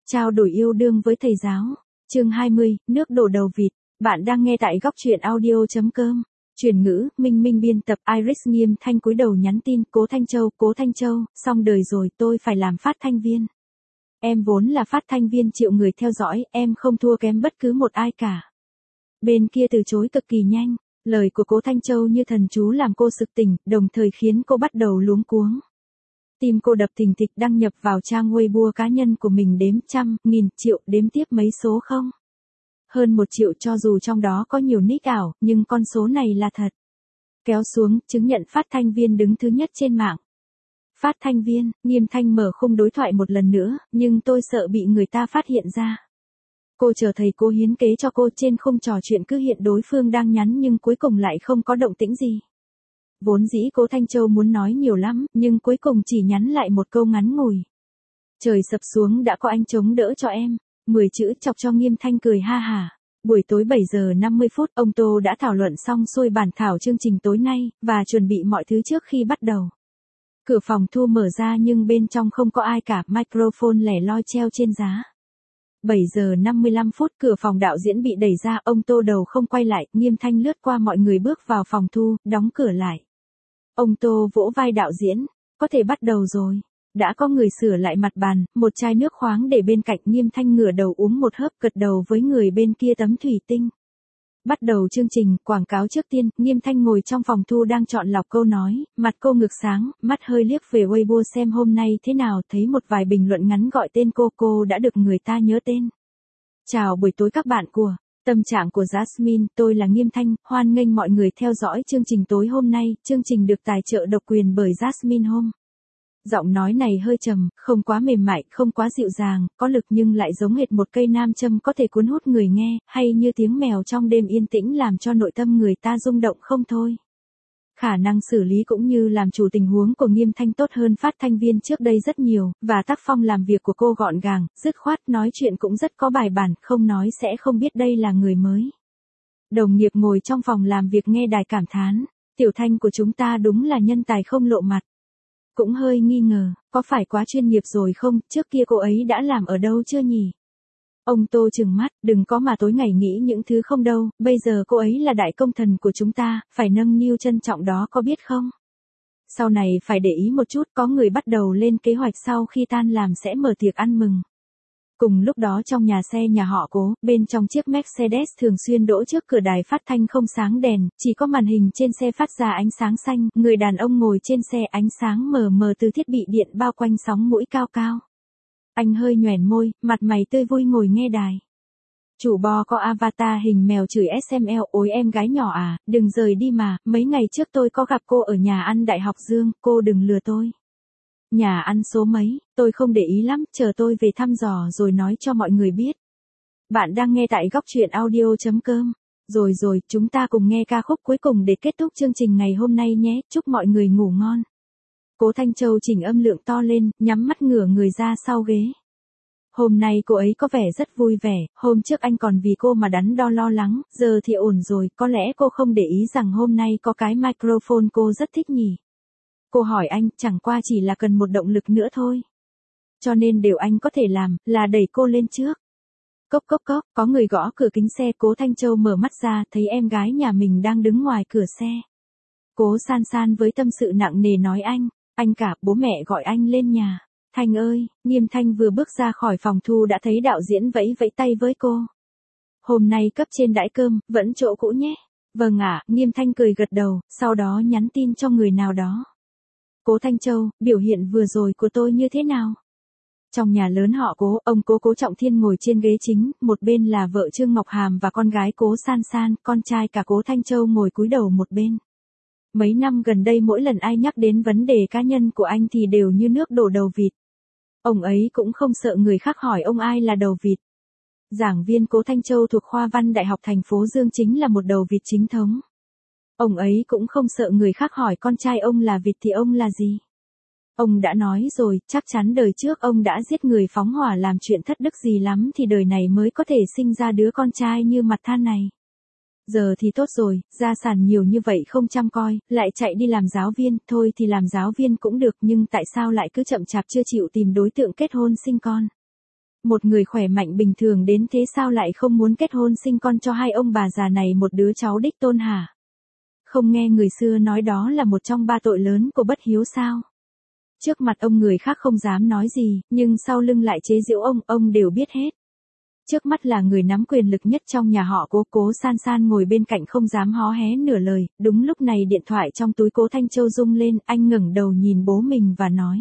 Trao đổi yêu đương với thầy giáo. Chương 20, nước đổ đầu vịt. Bạn đang nghe tại góc truyện audio.com. Chuyển ngữ, Minh Minh biên tập. Iris Nghiêm Thanh cúi đầu nhắn tin. Cố Thanh Châu, xong đời rồi, tôi phải làm phát thanh viên. Em vốn là phát thanh viên triệu người theo dõi, em không thua kém bất cứ một ai cả. Bên kia từ chối cực kỳ nhanh. Lời của Cố Thanh Châu như thần chú làm cô sực tỉnh, đồng thời khiến cô bắt đầu luống cuống. Tim cô đập thình thịch, đăng nhập vào trang Weibo cá nhân của mình, đếm trăm, nghìn, triệu, đếm tiếp mấy số không. Hơn 1 triệu, cho dù trong đó có nhiều nick ảo, nhưng con số này là thật. Kéo xuống, chứng nhận phát thanh viên đứng thứ nhất trên mạng. Phát thanh viên, Nghiêm Thanh mở khung đối thoại một lần nữa, nhưng tôi sợ bị người ta phát hiện ra. Cô chờ thầy cô hiến kế cho cô. Trên khung trò chuyện cứ hiện đối phương đang nhắn nhưng cuối cùng lại không có động tĩnh gì. Vốn dĩ Cố Thanh Châu muốn nói nhiều lắm, nhưng cuối cùng chỉ nhắn lại một câu ngắn ngủi. Trời sập xuống đã có anh chống đỡ cho em. 10 chữ chọc cho Nghiêm Thanh cười ha hả. Buổi tối 7 giờ 50 phút, ông Tô đã thảo luận xong xuôi bản thảo chương trình tối nay, và chuẩn bị mọi thứ trước khi bắt đầu. Cửa phòng thu mở ra nhưng bên trong không có ai cả, microphone lẻ loi treo trên giá. 7 giờ 55 phút, cửa phòng đạo diễn bị đẩy ra, ông Tô đầu không quay lại, Nghiêm Thanh lướt qua mọi người bước vào phòng thu, đóng cửa lại. Ông Tô vỗ vai đạo diễn, có thể bắt đầu rồi. Đã có người sửa lại mặt bàn, một chai nước khoáng để bên cạnh, Nghiêm Thanh ngửa đầu uống một hớp, gật đầu với người bên kia tấm thủy tinh. Bắt đầu chương trình, quảng cáo trước tiên, Nghiêm Thanh ngồi trong phòng thu đang chọn lọc câu nói, mặt cô ngược sáng, mắt hơi liếc về Weibo xem hôm nay thế nào, thấy một vài bình luận ngắn gọi tên cô đã được người ta nhớ tên. Chào buổi tối các bạn của Tâm trạng của Jasmine, tôi là Nghiêm Thanh, hoan nghênh mọi người theo dõi chương trình tối hôm nay, chương trình được tài trợ độc quyền bởi Jasmine Home. Giọng nói này hơi trầm, không quá mềm mại, không quá dịu dàng, có lực nhưng lại giống hệt một cây nam châm có thể cuốn hút người nghe, hay như tiếng mèo trong đêm yên tĩnh làm cho nội tâm người ta rung động không thôi. Khả năng xử lý cũng như làm chủ tình huống của Nghiêm Thanh tốt hơn phát thanh viên trước đây rất nhiều, và tác phong làm việc của cô gọn gàng, dứt khoát, nói chuyện cũng rất có bài bản, không nói sẽ không biết đây là người mới. Đồng nghiệp ngồi trong phòng làm việc nghe đài cảm thán, Tiểu Thanh của chúng ta đúng là nhân tài không lộ mặt. Cũng hơi nghi ngờ, có phải quá chuyên nghiệp rồi không, trước kia cô ấy đã làm ở đâu chưa nhỉ? Ông Tô trừng mắt, đừng có mà tối ngày nghĩ những thứ không đâu, bây giờ cô ấy là đại công thần của chúng ta, phải nâng niu trân trọng đó có biết không? Sau này phải để ý một chút, có người bắt đầu lên kế hoạch sau khi tan làm sẽ mở tiệc ăn mừng. Cùng lúc đó trong nhà xe nhà họ Cố, bên trong chiếc Mercedes thường xuyên đỗ trước cửa đài phát thanh không sáng đèn, chỉ có màn hình trên xe phát ra ánh sáng xanh, người đàn ông ngồi trên xe, ánh sáng mờ mờ từ thiết bị điện bao quanh, sóng mũi cao cao. Anh hơi nhoẻn môi, mặt mày tươi vui ngồi nghe đài. Chủ bo có avatar hình mèo chửi SML, ôi em gái nhỏ à, đừng rời đi mà, mấy ngày trước tôi có gặp cô ở nhà ăn Đại học Dương, cô đừng lừa tôi. Nhà ăn số mấy, tôi không để ý lắm, chờ tôi về thăm dò rồi nói cho mọi người biết. Bạn đang nghe tại góc truyện audio.com. Rồi, chúng ta cùng nghe ca khúc cuối cùng để kết thúc chương trình ngày hôm nay nhé, chúc mọi người ngủ ngon. Cố Thanh Châu chỉnh âm lượng to lên, nhắm mắt ngửa người ra sau ghế. Hôm nay cô ấy có vẻ rất vui vẻ, hôm trước anh còn vì cô mà đắn đo lo lắng, giờ thì ổn rồi, có lẽ cô không để ý rằng hôm nay có cái microphone cô rất thích nhỉ. Cô hỏi anh, chẳng qua chỉ là cần một động lực nữa thôi. Cho nên điều anh có thể làm, là đẩy cô lên trước. Cốc, có người gõ cửa kính xe, Cố Thanh Châu mở mắt ra, thấy em gái nhà mình đang đứng ngoài cửa xe. Cố San với tâm sự nặng nề nói anh cả, bố mẹ gọi anh lên nhà. Thanh ơi, Nghiêm Thanh vừa bước ra khỏi phòng thu đã thấy đạo diễn vẫy tay với cô. Hôm nay cấp trên đãi cơm, vẫn chỗ cũ nhé. Vâng ạ, Nghiêm Thanh cười gật đầu, sau đó nhắn tin cho người nào đó. Cố Thanh Châu, biểu hiện vừa rồi của tôi như thế nào? Trong nhà lớn họ Cố, ông Cố Trọng Thiên ngồi trên ghế chính, một bên là vợ Trương Ngọc Hàm và con gái Cố San, con trai cả Cố Thanh Châu ngồi cúi đầu một bên. Mấy năm gần đây mỗi lần ai nhắc đến vấn đề cá nhân của anh thì đều như nước đổ đầu vịt. Ông ấy cũng không sợ người khác hỏi ông ai là đầu vịt. Giảng viên Cố Thanh Châu thuộc khoa văn Đại học thành phố Dương chính là một đầu vịt chính thống. Ông ấy cũng không sợ người khác hỏi con trai ông là vịt thì ông là gì. Ông đã nói rồi, chắc chắn đời trước ông đã giết người phóng hỏa làm chuyện thất đức gì lắm thì đời này mới có thể sinh ra đứa con trai như mặt than này. Giờ thì tốt rồi, gia sản nhiều như vậy không chăm coi, lại chạy đi làm giáo viên, thôi thì làm giáo viên cũng được nhưng tại sao lại cứ chậm chạp chưa chịu tìm đối tượng kết hôn sinh con. Một người khỏe mạnh bình thường đến thế sao lại không muốn kết hôn sinh con cho hai ông bà già này một đứa cháu đích tôn hả? Không nghe người xưa nói đó là một trong ba tội lớn của bất hiếu sao? Trước mặt ông người khác không dám nói gì, nhưng sau lưng lại chế giễu ông đều biết hết. Trước mắt là người nắm quyền lực nhất trong nhà họ Cố San San ngồi bên cạnh không dám hó hé nửa lời, đúng lúc này điện thoại trong túi Cố Thanh Châu rung lên, anh ngẩng đầu nhìn bố mình và nói.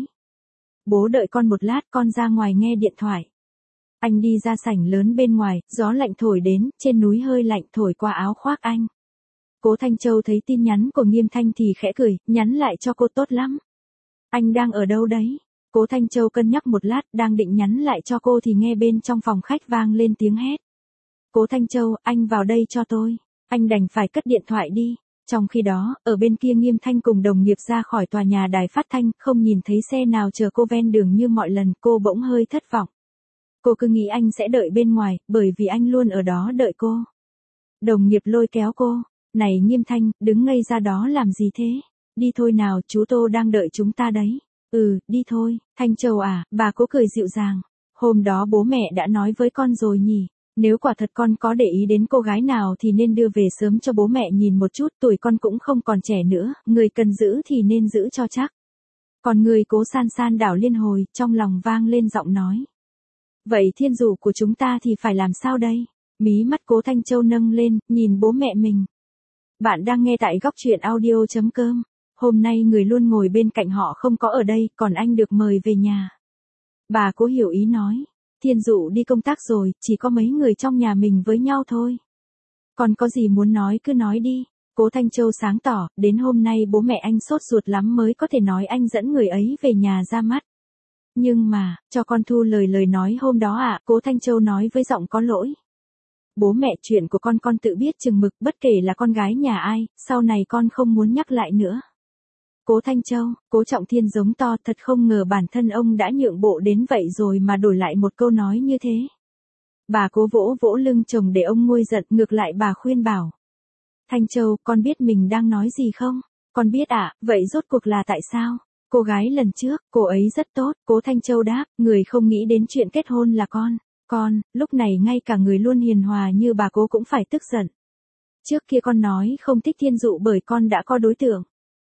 Bố đợi con một lát, con ra ngoài nghe điện thoại. Anh đi ra sảnh lớn bên ngoài, gió lạnh thổi đến, trên núi hơi lạnh thổi qua áo khoác anh. Cố Thanh Châu thấy tin nhắn của Nghiêm Thanh thì khẽ cười, nhắn lại cho cô tốt lắm. Anh đang ở đâu đấy? Cố Thanh Châu cân nhắc một lát, đang định nhắn lại cho cô thì nghe bên trong phòng khách vang lên tiếng hét. Cố Thanh Châu, anh vào đây cho tôi. Anh đành phải cất điện thoại đi. Trong khi đó, ở bên kia Nghiêm Thanh cùng đồng nghiệp ra khỏi tòa nhà đài phát thanh, không nhìn thấy xe nào chờ cô ven đường như mọi lần, cô bỗng hơi thất vọng. Cô cứ nghĩ anh sẽ đợi bên ngoài, bởi vì anh luôn ở đó đợi cô. Đồng nghiệp lôi kéo cô. Này Nghiêm Thanh, đứng ngây ra đó làm gì thế? Đi thôi nào, chú Tô đang đợi chúng ta đấy. Đi thôi, Thanh Châu à, bà Cố cười dịu dàng. Hôm đó bố mẹ đã nói với con rồi nhỉ. Nếu quả thật con có để ý đến cô gái nào thì nên đưa về sớm cho bố mẹ nhìn một chút, tuổi con cũng không còn trẻ nữa, người cần giữ thì nên giữ cho chắc. Còn người Cố San San đảo liên hồi, trong lòng vang lên giọng nói. Vậy thiên dụ của chúng ta thì phải làm sao đây? Mí mắt Cố Thanh Châu nâng lên, nhìn bố mẹ mình. Bạn đang nghe tại góc truyện audio.com. Hôm nay người luôn ngồi bên cạnh họ không có ở đây, còn anh được mời về nhà. Bà Cố hiểu ý nói. Thiên dụ đi công tác rồi, chỉ có mấy người trong nhà mình với nhau thôi. Còn có gì muốn nói cứ nói đi. Cố Thanh Châu sáng tỏ, đến hôm nay bố mẹ anh sốt ruột lắm mới có thể nói anh dẫn người ấy về nhà ra mắt. Nhưng mà, cho con thu lời nói hôm đó ạ, Cố Thanh Châu nói với giọng có lỗi. Bố mẹ chuyện của con tự biết chừng mực, bất kể là con gái nhà ai, sau này con không muốn nhắc lại nữa. Cố Thanh Châu, Cố Trọng Thiên giống to, thật không ngờ bản thân ông đã nhượng bộ đến vậy rồi mà đổi lại một câu nói như thế. Bà Cố vỗ vỗ lưng chồng để ông nguôi giận, ngược lại bà khuyên bảo. Thanh Châu, con biết mình đang nói gì không? Con biết ạ, vậy rốt cuộc là tại sao? Cô gái lần trước, cô ấy rất tốt, Cố Thanh Châu đáp, người không nghĩ đến chuyện kết hôn là con. Con, lúc này ngay cả người luôn hiền hòa như bà Cố cũng phải tức giận. Trước kia con nói không thích Thiên Dụ bởi con đã có đối tượng.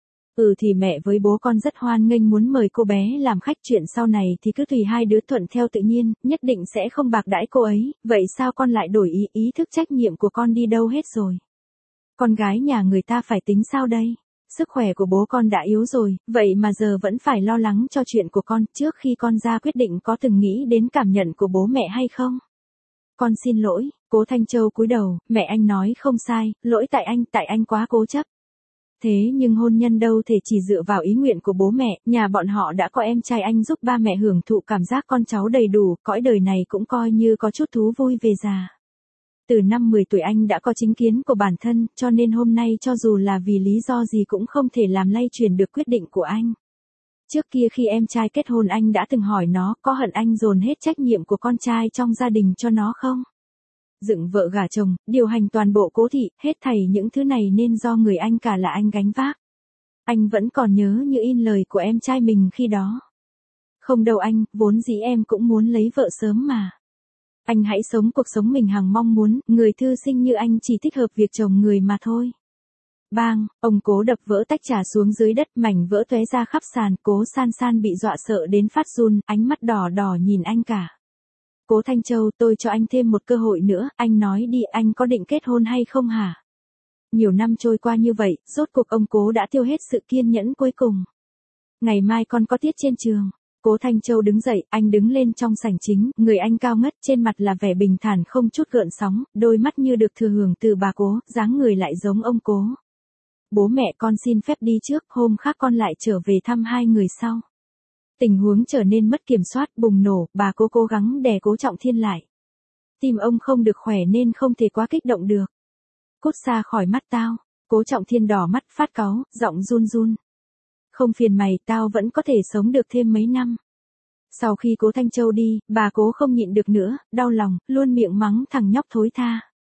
Thì mẹ với bố con rất hoan nghênh muốn mời cô bé làm khách, chuyện sau này thì cứ tùy hai đứa thuận theo tự nhiên, nhất định sẽ không bạc đãi cô ấy, vậy sao con lại đổi ý thức trách nhiệm của con đi đâu hết rồi? Con gái nhà người ta phải tính sao đây? Sức khỏe của bố con đã yếu rồi, vậy mà giờ vẫn phải lo lắng cho chuyện của con, trước khi con ra quyết định có từng nghĩ đến cảm nhận của bố mẹ hay không? Con xin lỗi, Cố Thanh Châu cúi đầu, mẹ anh nói không sai, lỗi tại anh quá cố chấp. Thế nhưng hôn nhân đâu thể chỉ dựa vào ý nguyện của bố mẹ, nhà bọn họ đã có em trai anh giúp ba mẹ hưởng thụ cảm giác con cháu đầy đủ, cõi đời này cũng coi như có chút thú vui về già. Từ năm 10 tuổi anh đã có chính kiến của bản thân, cho nên hôm nay cho dù là vì lý do gì cũng không thể làm lay chuyển được quyết định của anh. Trước kia khi em trai kết hôn anh đã từng hỏi nó có hận anh dồn hết trách nhiệm của con trai trong gia đình cho nó không? Dựng vợ gả chồng, điều hành toàn bộ Cố thị, hết thảy những thứ này nên do người anh cả là anh gánh vác. Anh vẫn còn nhớ như in lời của em trai mình khi đó. Không đâu anh, vốn dĩ em cũng muốn lấy vợ sớm mà. Anh hãy sống cuộc sống mình hằng mong muốn, người thư sinh như anh chỉ thích hợp việc chồng người mà thôi. Bang, ông Cố đập vỡ tách trà xuống dưới đất, mảnh vỡ tóe ra khắp sàn, Cố San San bị dọa sợ đến phát run, ánh mắt đỏ đỏ nhìn anh cả. Cố Thanh Châu, tôi cho anh thêm một cơ hội nữa, anh nói đi, anh có định kết hôn hay không hả? Nhiều năm trôi qua như vậy, rốt cuộc ông Cố đã tiêu hết sự kiên nhẫn cuối cùng. Ngày mai con có tiết trên trường. Cố Thanh Châu đứng dậy, anh đứng lên trong sảnh chính, người anh cao ngất, trên mặt là vẻ bình thản không chút gợn sóng, đôi mắt như được thừa hưởng từ bà Cố, dáng người lại giống ông Cố. Bố mẹ con xin phép đi trước, hôm khác con lại trở về thăm hai người sau. Tình huống trở nên mất kiểm soát, bùng nổ, bà Cố cố gắng đè Cố Trọng Thiên lại. Tim ông không được khỏe nên không thể quá kích động được. Cút xa khỏi mắt tao. Cố Trọng Thiên đỏ mắt phát cáu, giọng run run. Không phiền mày, tao vẫn có thể sống được thêm mấy năm. Sau khi Cố Thanh Châu đi, bà Cố không nhịn được nữa, đau lòng, luôn miệng mắng thằng nhóc thối tha.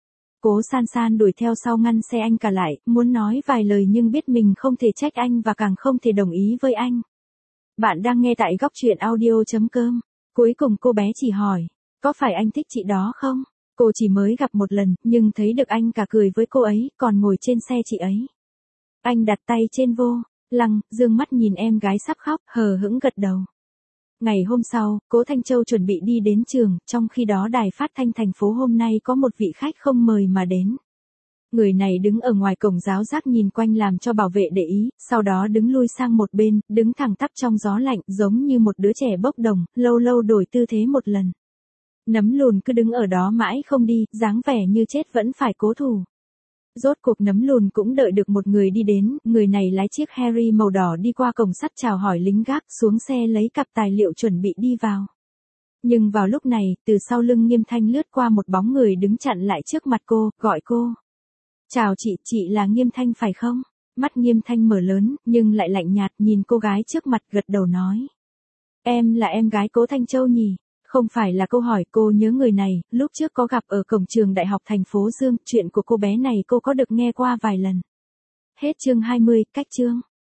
Cố San San đuổi theo sau ngăn xe anh cả lại, muốn nói vài lời nhưng biết mình không thể trách anh và càng không thể đồng ý với anh. Bạn đang nghe tại góc truyện audio.com. Cuối cùng cô bé chỉ hỏi. Có phải anh thích chị đó không? Cô chỉ mới gặp một lần, nhưng thấy được anh cả cười với cô ấy, còn ngồi trên xe chị ấy. Anh đặt tay trên vô lăng, dương mắt nhìn em gái sắp khóc, hờ hững gật đầu. Ngày hôm sau, Cố Thanh Châu chuẩn bị đi đến trường, trong khi đó đài phát thanh thành phố hôm nay có một vị khách không mời mà đến. Người này đứng ở ngoài cổng giáo giác nhìn quanh làm cho bảo vệ để ý, sau đó đứng lui sang một bên, đứng thẳng tắp trong gió lạnh, giống như một đứa trẻ bốc đồng, lâu lâu đổi tư thế một lần. Nấm lùn cứ đứng ở đó mãi không đi, dáng vẻ như chết vẫn phải cố thủ. Rốt cuộc nấm lùn cũng đợi được một người đi đến, người này lái chiếc Harry màu đỏ đi qua cổng sắt chào hỏi lính gác, xuống xe lấy cặp tài liệu chuẩn bị đi vào. Nhưng vào lúc này, từ sau lưng Nghiêm Thanh lướt qua một bóng người đứng chặn lại trước mặt cô, gọi cô. Chào chị là Nghiêm Thanh phải không? Mắt Nghiêm Thanh mở lớn, nhưng lại lạnh nhạt nhìn cô gái trước mặt gật đầu nói. Em là em gái Cố Thanh Châu nhỉ? Không phải là câu hỏi, cô nhớ người này, lúc trước có gặp ở cổng trường đại học thành phố Dương, chuyện của cô bé này cô có được nghe qua vài lần. Hết chương 20, cách chương.